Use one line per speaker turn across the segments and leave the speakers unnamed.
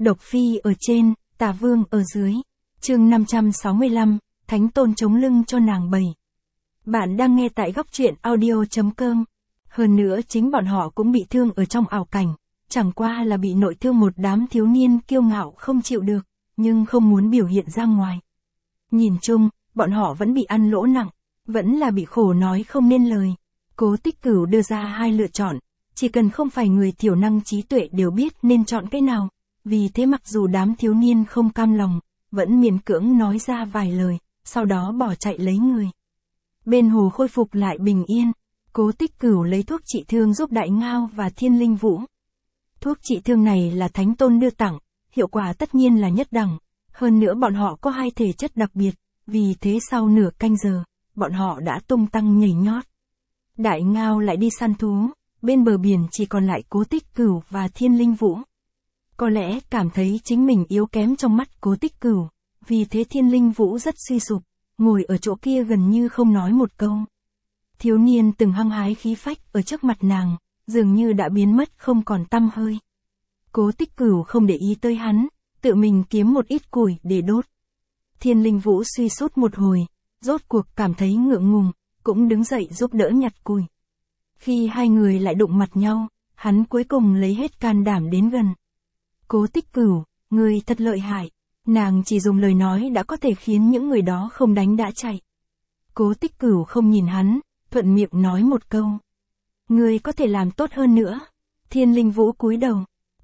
Độc Phi ở trên, Tà Vương ở dưới. Chương 565, Thánh Tôn chống lưng cho nàng 7. Bạn đang nghe tại góc truyện audio.com. Hơn nữa chính bọn họ cũng bị thương ở trong ảo cảnh, chẳng qua là bị nội thương một đám thiếu niên kiêu ngạo không chịu được, nhưng không muốn biểu hiện ra ngoài. Nhìn chung, bọn họ vẫn bị ăn lỗ nặng, vẫn là bị khổ nói không nên lời. Cố Tích Cửu đưa ra hai lựa chọn, chỉ cần không phải người thiểu năng trí tuệ đều biết nên chọn cái nào. Vì thế mặc dù đám thiếu niên không cam lòng, vẫn miễn cưỡng nói ra vài lời, sau đó bỏ chạy lấy người. Bên hồ khôi phục lại bình yên, Cố Tích Cửu lấy thuốc trị thương giúp Đại Ngao và Thiên Linh Vũ. Thuốc trị thương này là Thánh Tôn đưa tặng, hiệu quả tất nhiên là nhất đẳng, hơn nữa bọn họ có hai thể chất đặc biệt, vì thế sau nửa canh giờ, bọn họ đã tung tăng nhảy nhót. Đại Ngao lại đi săn thú, bên bờ biển chỉ còn lại Cố Tích Cửu và Thiên Linh Vũ. Có lẽ cảm thấy chính mình yếu kém trong mắt Cố Tích Cửu, vì thế Thiên Linh Vũ rất suy sụp, ngồi ở chỗ kia gần như không nói một câu. Thiếu niên từng hăng hái khí phách ở trước mặt nàng, dường như đã biến mất không còn tăm hơi. Cố Tích Cửu không để ý tới hắn, tự mình kiếm một ít củi để đốt. Thiên Linh Vũ suy sút một hồi, rốt cuộc cảm thấy ngượng ngùng, cũng đứng dậy giúp đỡ nhặt củi. Khi hai người lại đụng mặt nhau, hắn cuối cùng lấy hết can đảm đến gần. Cố Tích Cửu, ngươi thật lợi hại. Nàng chỉ dùng lời nói đã có thể khiến những người đó không đánh đã chạy. Cố Tích Cửu không nhìn hắn, thuận miệng nói một câu. Ngươi có thể làm tốt hơn nữa. Thiên Linh Vũ cúi đầu.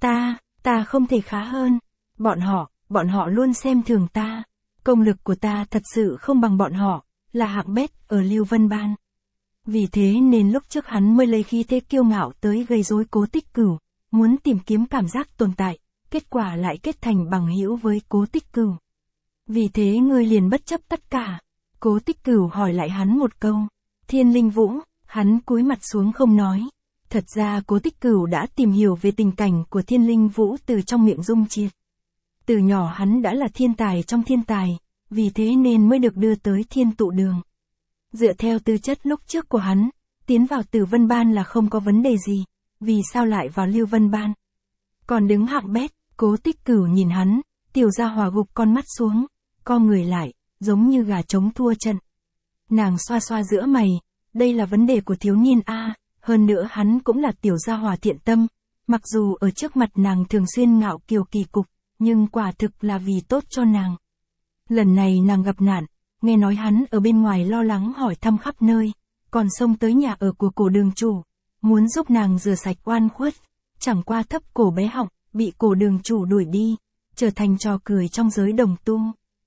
Ta không thể khá hơn. Bọn họ luôn xem thường ta. Công lực của ta thật sự không bằng bọn họ, là hạng bét ở Lưu Vân Ban. Vì thế nên lúc trước hắn mới lấy khí thế kiêu ngạo tới gây rối Cố Tích Cửu, muốn tìm kiếm cảm giác tồn tại. Kết quả lại kết thành bằng hữu với Cố Tích Cửu. Vì thế ngươi liền bất chấp tất cả. Cố Tích Cửu hỏi lại hắn một câu. Thiên Linh Vũ, hắn cúi mặt xuống không nói. Thật ra Cố Tích Cửu đã tìm hiểu về tình cảnh của Thiên Linh Vũ từ trong miệng Dung Triệt. Từ nhỏ hắn đã là thiên tài trong thiên tài, vì thế nên mới được đưa tới Thiên Tụ Đường. Dựa theo tư chất lúc trước của hắn, tiến vào Tử Vân Ban là không có vấn đề gì, vì sao lại vào Lưu Vân Ban? Còn đứng hạng bét. Cố Tích Cửu nhìn hắn, Tiểu Gia Hòa gục con mắt xuống, co người lại, giống như gà trống thua trận. Nàng xoa xoa giữa mày, đây là vấn đề của thiếu niên a, hơn nữa hắn cũng là Tiểu Gia Hòa thiện tâm, mặc dù ở trước mặt nàng thường xuyên ngạo kiều kỳ cục, nhưng quả thực là vì tốt cho nàng. Lần này nàng gặp nạn, nghe nói hắn ở bên ngoài lo lắng hỏi thăm khắp nơi, còn xông tới nhà ở của Cổ Đường chủ, muốn giúp nàng rửa sạch oan khuất, chẳng qua thấp cổ bé họng. Bị Cổ Đường chủ đuổi đi, trở thành trò cười trong giới đồng tu.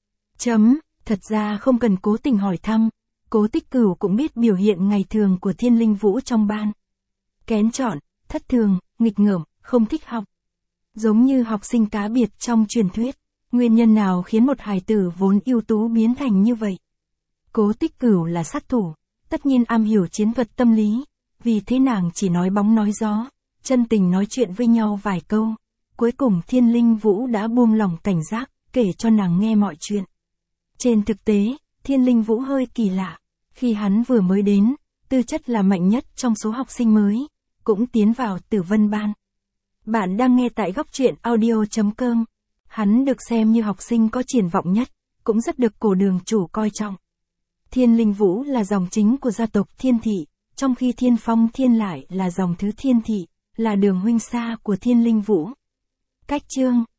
Thật ra không cần cố tình hỏi thăm, Cố Tích Cửu cũng biết biểu hiện ngày thường của Thiên Linh Vũ trong ban. Kén chọn, thất thường, nghịch ngợm, không thích học. Giống như học sinh cá biệt trong truyền thuyết, nguyên nhân nào khiến một hài tử vốn ưu tú biến thành như vậy? Cố Tích Cửu là sát thủ, tất nhiên am hiểu chiến thuật tâm lý, vì thế nàng chỉ nói bóng nói gió, chân tình nói chuyện với nhau vài câu. Cuối cùng Thiên Linh Vũ đã buông lỏng cảnh giác, kể cho nàng nghe mọi chuyện. Trên thực tế, Thiên Linh Vũ hơi kỳ lạ. Khi hắn vừa mới đến, tư chất là mạnh nhất trong số học sinh mới, cũng tiến vào Tử Vân Ban. Bạn đang nghe tại góc truyện audio.com. Hắn được xem như học sinh có triển vọng nhất, cũng rất được Cổ Đường chủ coi trọng. Thiên Linh Vũ là dòng chính của gia tộc Thiên Thị, trong khi Thiên Phong Thiên lại là dòng thứ Thiên Thị, là đường huynh xa của Thiên Linh Vũ. Cách chương